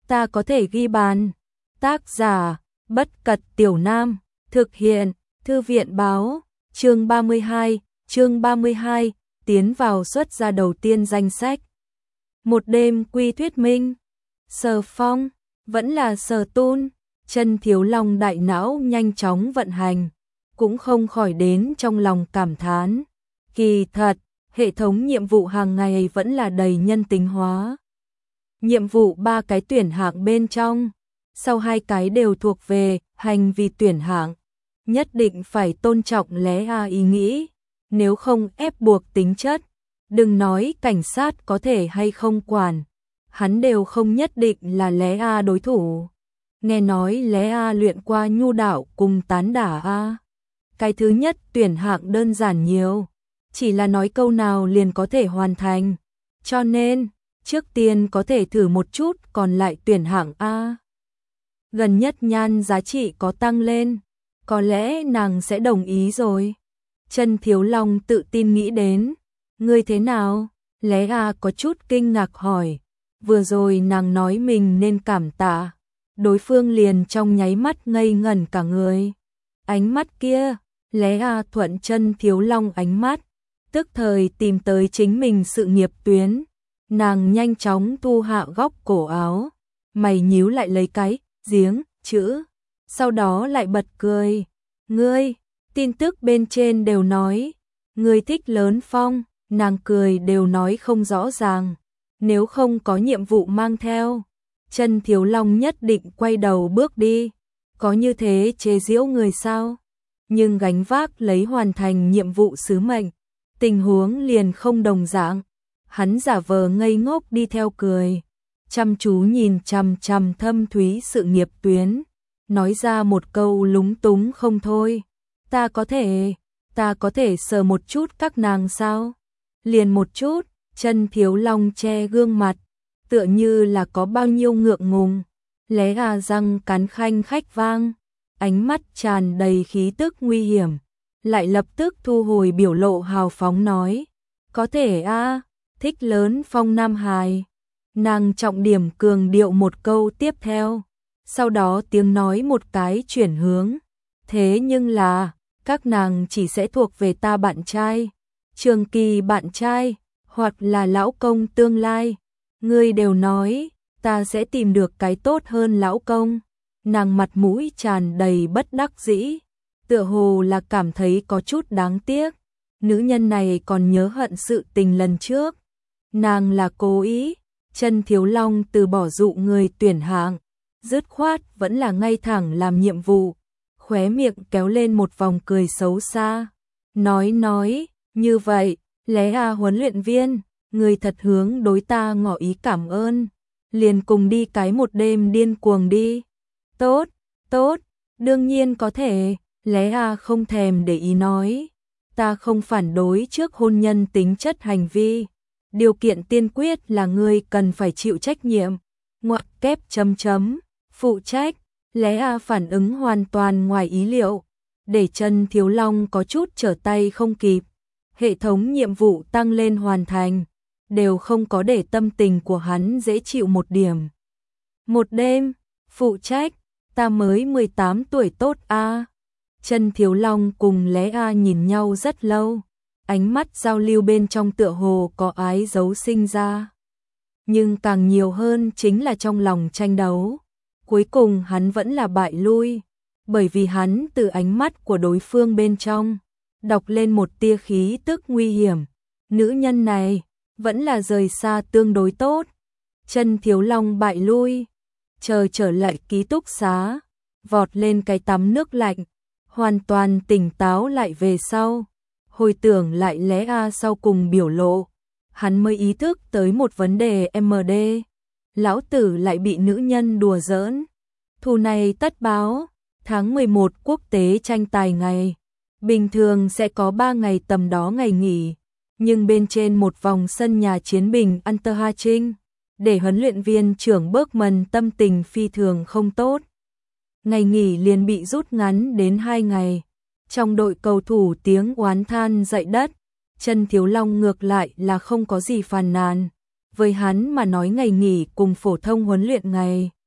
ta có thể ghi bàn. Tác giả, Bất Cật Tiểu Nam, thực hiện, Thư viện báo, chương 32, tiến vào xuất ra đầu tiên danh sách. Một đêm quy thuyết minh, Sở Phong, vẫn là Sở Tun, Chân Thiếu Long đại não nhanh chóng vận hành, cũng không khỏi đến trong lòng cảm thán. Kỳ thật, hệ thống nhiệm vụ hàng ngày vẫn là đầy nhân tính hóa. Nhiệm vụ 3 cái tuyển hạng bên trong, sau 2 cái đều thuộc về hành vi tuyển hạng, nhất định phải tôn trọng lẽ ý nghĩ, nếu không ép buộc tính chất, đừng nói cảnh sát có thể hay không quản, hắn đều không nhất định là lẽ đối thủ. Nghe nói lẽ luyện qua nhu đạo cùng tán đả cái thứ nhất tuyển hạng đơn giản nhiều, chỉ là nói câu nào liền có thể hoàn thành, cho nên trước tiên có thể thử một chút, còn lại tuyển hạng A. Gần nhất nhan giá trị có tăng lên, có lẽ nàng sẽ đồng ý rồi. Chân Thiếu Long tự tin nghĩ đến. Ngươi thế nào? Lẽ có chút kinh ngạc hỏi. Vừa rồi nàng nói mình nên cảm tạ, đối phương liền trong nháy mắt ngây ngẩn cả người. Ánh mắt kia, lẽ thuận Chân Thiếu Long ánh mắt, tức thời tìm tới chính mình sự nghiệp tuyến. Nàng nhanh chóng thu hạ góc cổ áo, mày nhíu lại lấy cái giếng chữ, sau đó lại bật cười. Ngươi, tin tức bên trên đều nói, ngươi thích Lớn Phong, nàng cười đều nói không rõ ràng, nếu không có nhiệm vụ mang theo, Chân Thiếu Long nhất định quay đầu bước đi, có như thế chế giễu người sao? Nhưng gánh vác lấy hoàn thành nhiệm vụ sứ mệnh, tình huống liền không đồng dạng. Hắn giả vờ ngây ngốc đi theo cười, chăm chú nhìn chằm chằm thâm thúy sự nghiệp tuyến, nói ra một câu lúng túng không thôi. Ta có thể sờ một chút các nàng sao? Liền một chút. Chân Thiếu Long che gương mặt, tựa như là có bao nhiêu ngượng ngùng, lé răng cắn khanh khách vang, ánh mắt tràn đầy khí tức nguy hiểm, lại lập tức thu hồi biểu lộ hào phóng nói, có thể thích Lớn Phong nam hài. Nàng trọng điểm cường điệu một câu tiếp theo, sau đó tiếng nói một cái chuyển hướng, thế nhưng là các nàng chỉ sẽ thuộc về ta bạn trai, trường kỳ bạn trai, hoặc là lão công tương lai. Ngươi đều nói, ta sẽ tìm được cái tốt hơn lão công. Nàng mặt mũi tràn đầy bất đắc dĩ, tựa hồ là cảm thấy có chút đáng tiếc. Nữ nhân này còn nhớ hận sự tình lần trước. Nàng là cố ý. Chân Thiếu Long từ bỏ dụ người tuyển hạng, dứt khoát vẫn là ngay thẳng làm nhiệm vụ, khóe miệng kéo lên một vòng cười xấu xa. Nói, như vậy, lẽ huấn luyện viên, người thật hướng đối ta ngỏ ý cảm ơn, liền cùng đi cái một đêm điên cuồng đi. Tốt, đương nhiên có thể, lẽ không thèm để ý nói, ta không phản đối trước hôn nhân tính chất hành vi. Điều kiện tiên quyết là ngươi cần phải chịu trách nhiệm. Ngoặc kép chấm, phụ trách. Lẽ phản ứng hoàn toàn ngoài ý liệu, để Chân Thiếu Long có chút trở tay không kịp. Hệ thống nhiệm vụ tăng lên hoàn thành, đều không có để tâm tình của hắn dễ chịu một điểm. Một đêm, phụ trách, ta mới 18 tuổi tốt Chân Thiếu Long cùng lẽ nhìn nhau rất lâu. Ánh mắt giao lưu bên trong tựa hồ có ái dấu sinh ra. Nhưng càng nhiều hơn chính là trong lòng tranh đấu. Cuối cùng hắn vẫn là bại lui, bởi vì hắn từ ánh mắt của đối phương bên trong, đọc lên một tia khí tức nguy hiểm. Nữ nhân này, vẫn là rời xa tương đối tốt. Chân Thiếu Long bại lui, trở lại ký túc xá, vọt lên cái tắm nước lạnh, hoàn toàn tỉnh táo lại về sau. Hồi tưởng lại lẽ sau cùng biểu lộ, hắn mới ý thức tới một vấn đề MD. Lão tử lại bị nữ nhân đùa giỡn. Thù này tất báo. Tháng 11 quốc tế tranh tài ngày, bình thường sẽ có 3 ngày tầm đó ngày nghỉ, nhưng bên trên một vòng sân nhà chiến binh Unterhaching, để huấn luyện viên trưởng Bergman tâm tình phi thường không tốt. Ngày nghỉ liền bị rút ngắn đến 2 ngày. Trong đội cầu thủ tiếng oán than dậy đất, Chân Thiếu Long ngược lại là không có gì phàn nàn. Với hắn mà nói ngày nghỉ cùng phổ thông huấn luyện ngày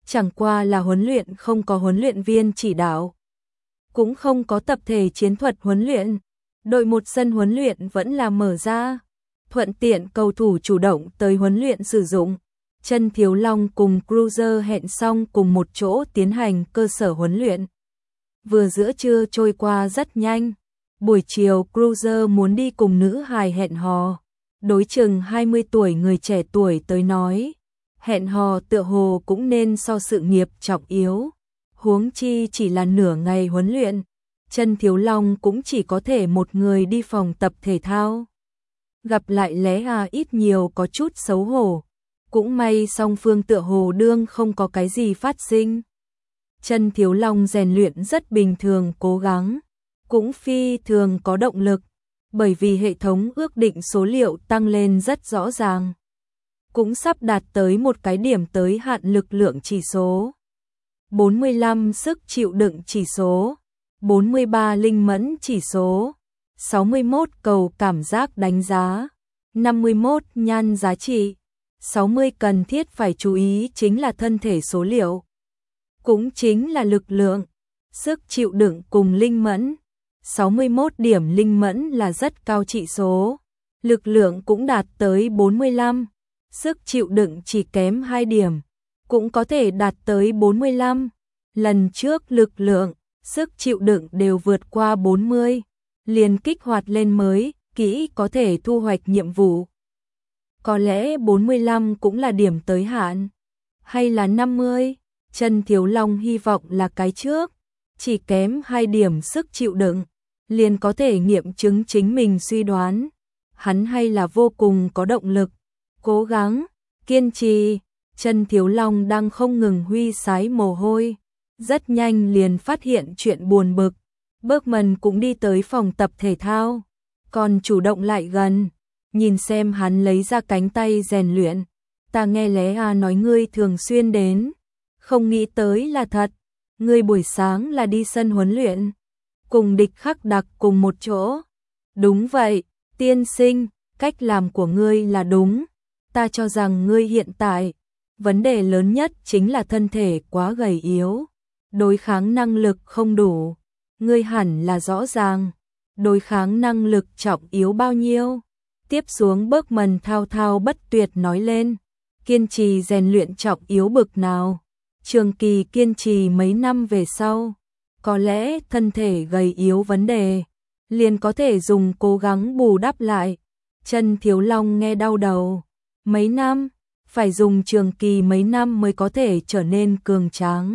chẳng qua là huấn luyện không có huấn luyện viên chỉ đạo, cũng không có tập thể chiến thuật huấn luyện. Đội một sân huấn luyện vẫn là mở ra, thuận tiện cầu thủ chủ động tới huấn luyện sử dụng. Chân Thiếu Long cùng Cruiser hẹn xong cùng một chỗ tiến hành cơ sở huấn luyện. Vừa giữa trưa trôi qua rất nhanh, buổi chiều Cruiser muốn đi cùng nữ hài hẹn hò. Đối chừng 20 tuổi người trẻ tuổi tới nói, hẹn hò tựa hồ cũng nên so sự nghiệp trọng yếu. Huống chi chỉ là nửa ngày huấn luyện, Chân Thiếu Long cũng chỉ có thể một người đi phòng tập thể thao. Gặp lại Lea ít nhiều có chút xấu hổ, cũng may song phương tựa hồ đương không có cái gì phát sinh. Chân Thiếu Long rèn luyện rất bình thường cố gắng, cũng phi thường có động lực, bởi vì hệ thống ước định số liệu tăng lên rất rõ ràng. Cũng sắp đạt tới một cái điểm tới hạn lực lượng chỉ số. 45 sức chịu đựng chỉ số, 43 linh mẫn chỉ số, 61 cầu cảm giác đánh giá, 51 nhan giá trị, 60 cần thiết phải chú ý chính là thân thể số liệu. Cũng chính là lực lượng, sức chịu đựng cùng linh mẫn. 61 điểm linh mẫn là rất cao trị số, lực lượng cũng đạt tới 45, sức chịu đựng chỉ kém 2 điểm, cũng có thể đạt tới 45. Lần trước lực lượng, sức chịu đựng đều vượt qua 40, liền kích hoạt lên mới, kỹ có thể thu hoạch nhiệm vụ. Có lẽ 45 cũng là điểm tới hạn, hay là 50, Chân Thiếu Long hy vọng là cái trước, chỉ kém 2 điểm sức chịu đựng, liền có thể nghiệm chứng chính mình suy đoán. Hắn hay là vô cùng có động lực, cố gắng, kiên trì. Chân Thiếu Long đang không ngừng huy sái mồ hôi, rất nhanh liền phát hiện chuyện buồn bực. Bergman cũng đi tới phòng tập thể thao, còn chủ động lại gần, nhìn xem hắn lấy ra cánh tay rèn luyện. Ta nghe Lea nói ngươi thường xuyên đến, không nghĩ tới là thật, ngươi buổi sáng là đi sân huấn luyện, cùng Địch Khắc Đặc cùng một chỗ. Đúng vậy, tiên sinh, cách làm của ngươi là đúng, ta cho rằng ngươi hiện tại, vấn đề lớn nhất chính là thân thể quá gầy yếu, đối kháng năng lực không đủ, ngươi hẳn là rõ ràng, đối kháng năng lực trọng yếu bao nhiêu. Tiếp xuống Bergman thao thao bất tuyệt nói lên, kiên trì rèn luyện trọng yếu bực nào, trường kỳ kiên trì mấy năm về sau, có lẽ thân thể gầy yếu vấn đề, liền có thể dùng cố gắng bù đắp lại. Chân Thiếu Long nghe đau đầu, mấy năm, phải dùng trường kỳ mấy năm mới có thể trở nên cường tráng.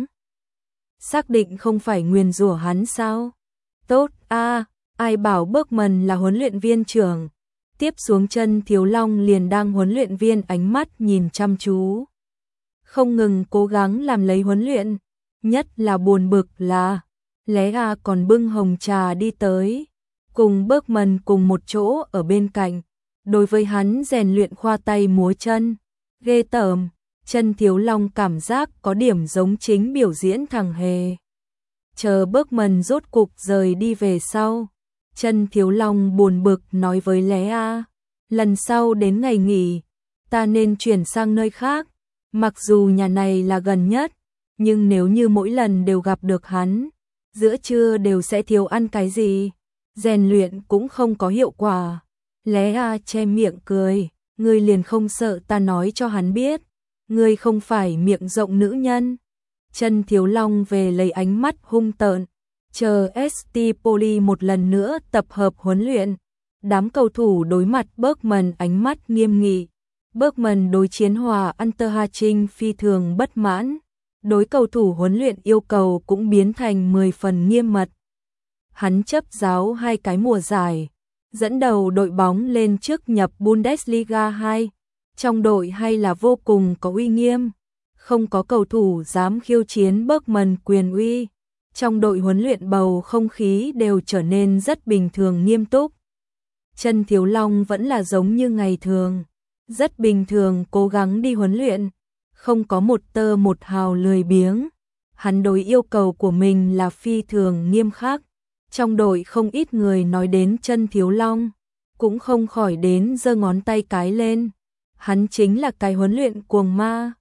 Xác định không phải nguyền rủa hắn sao? Tốt a, ai bảo Bergman là huấn luyện viên trưởng. Tiếp xuống Chân Thiếu Long liền đang huấn luyện viên ánh mắt nhìn chăm chú, không ngừng cố gắng làm lấy huấn luyện. Nhất là buồn bực là Lea còn bưng hồng trà đi tới, cùng Bergman cùng một chỗ ở bên cạnh, đối với hắn rèn luyện khoa tay múa chân. Ghê tởm, Chân Thiếu Long cảm giác có điểm giống chính biểu diễn thằng hề. Chờ Bergman rốt cục rời đi về sau, Chân Thiếu Long buồn bực nói với Lea, lần sau đến ngày nghỉ, ta nên chuyển sang nơi khác, mặc dù nhà này là gần nhất, nhưng nếu như mỗi lần đều gặp được hắn, giữa trưa đều sẽ thiếu ăn cái gì, rèn luyện cũng không có hiệu quả. Lea che miệng cười, ngươi liền không sợ ta nói cho hắn biết, ngươi không phải miệng rộng nữ nhân. Chân Thiếu Long về lấy ánh mắt hung tợn, chờ ST Poli một lần nữa tập hợp huấn luyện. Đám cầu thủ đối mặt Bergman ánh mắt nghiêm nghị. Bergman đối Chiến Hòa Unterhaching phi thường bất mãn, đối cầu thủ huấn luyện yêu cầu cũng biến thành 10 phần nghiêm mật. Hắn chấp giáo 2 cái mùa giải, dẫn đầu đội bóng lên trước nhập Bundesliga 2, trong đội hay là vô cùng có uy nghiêm, không có cầu thủ dám khiêu chiến Bergman quyền uy. Trong đội huấn luyện bầu không khí đều trở nên rất bình thường nghiêm túc. Chân Thiếu Long vẫn là giống như ngày thường, rất bình thường cố gắng đi huấn luyện, không có một tơ một hào lười biếng. Hắn đối yêu cầu của mình là phi thường nghiêm khắc. Trong đội không ít người nói đến Chân Thiếu Long, cũng không khỏi đến giơ ngón tay cái lên. Hắn chính là cái huấn luyện cuồng ma.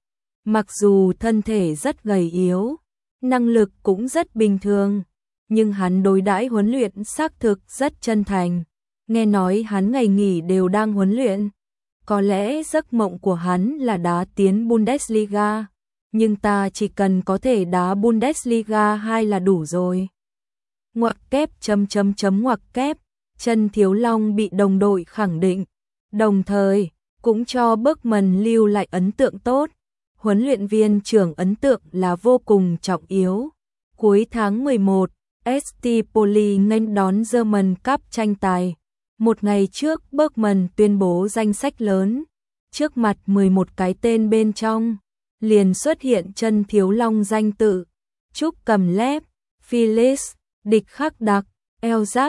Mặc dù thân thể rất gầy yếu, năng lực cũng rất bình thường, nhưng hắn đối đãi huấn luyện xác thực rất chân thành. Nghe nói hắn ngày nghỉ đều đang huấn luyện. Có lẽ giấc mộng của hắn là đá tiến Bundesliga, nhưng ta chỉ cần có thể đá Bundesliga 2 là đủ rồi. Ngoặc kép ngoặc kép, Trần Thiếu Long bị đồng đội khẳng định, đồng thời cũng cho Bergman lưu lại ấn tượng tốt. Huấn luyện viên trưởng ấn tượng là vô cùng trọng yếu. Cuối tháng 11, ST Poli nghênh đón German Cup tranh tài. Một ngày trước Bergman tuyên bố danh sách lớn, trước mặt 11 cái tên bên trong, liền xuất hiện Trần Thiếu Long danh tự, Trúc Cầm Lép, Felix, Địch Khắc Đặc, Elzak,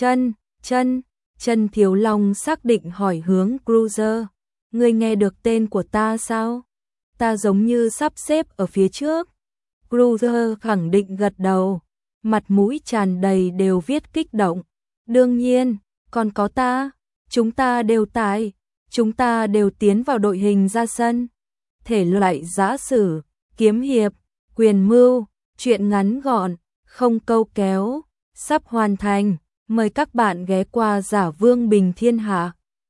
Trần Thiếu Long xác định hỏi hướng Cruiser, ngươi nghe được tên của ta sao? Ta giống như sắp xếp ở phía trước. Cruiser khẳng định gật đầu, mặt mũi tràn đầy đều viết kích động. Đương nhiên, còn có ta, chúng ta đều tại, chúng ta đều tiến vào đội hình ra sân. Thể loại giã sử, kiếm hiệp, quyền mưu, truyện ngắn gọn, không câu kéo, sắp hoàn thành. Mời các bạn ghé qua Giả Vương Bình Thiên Hạ.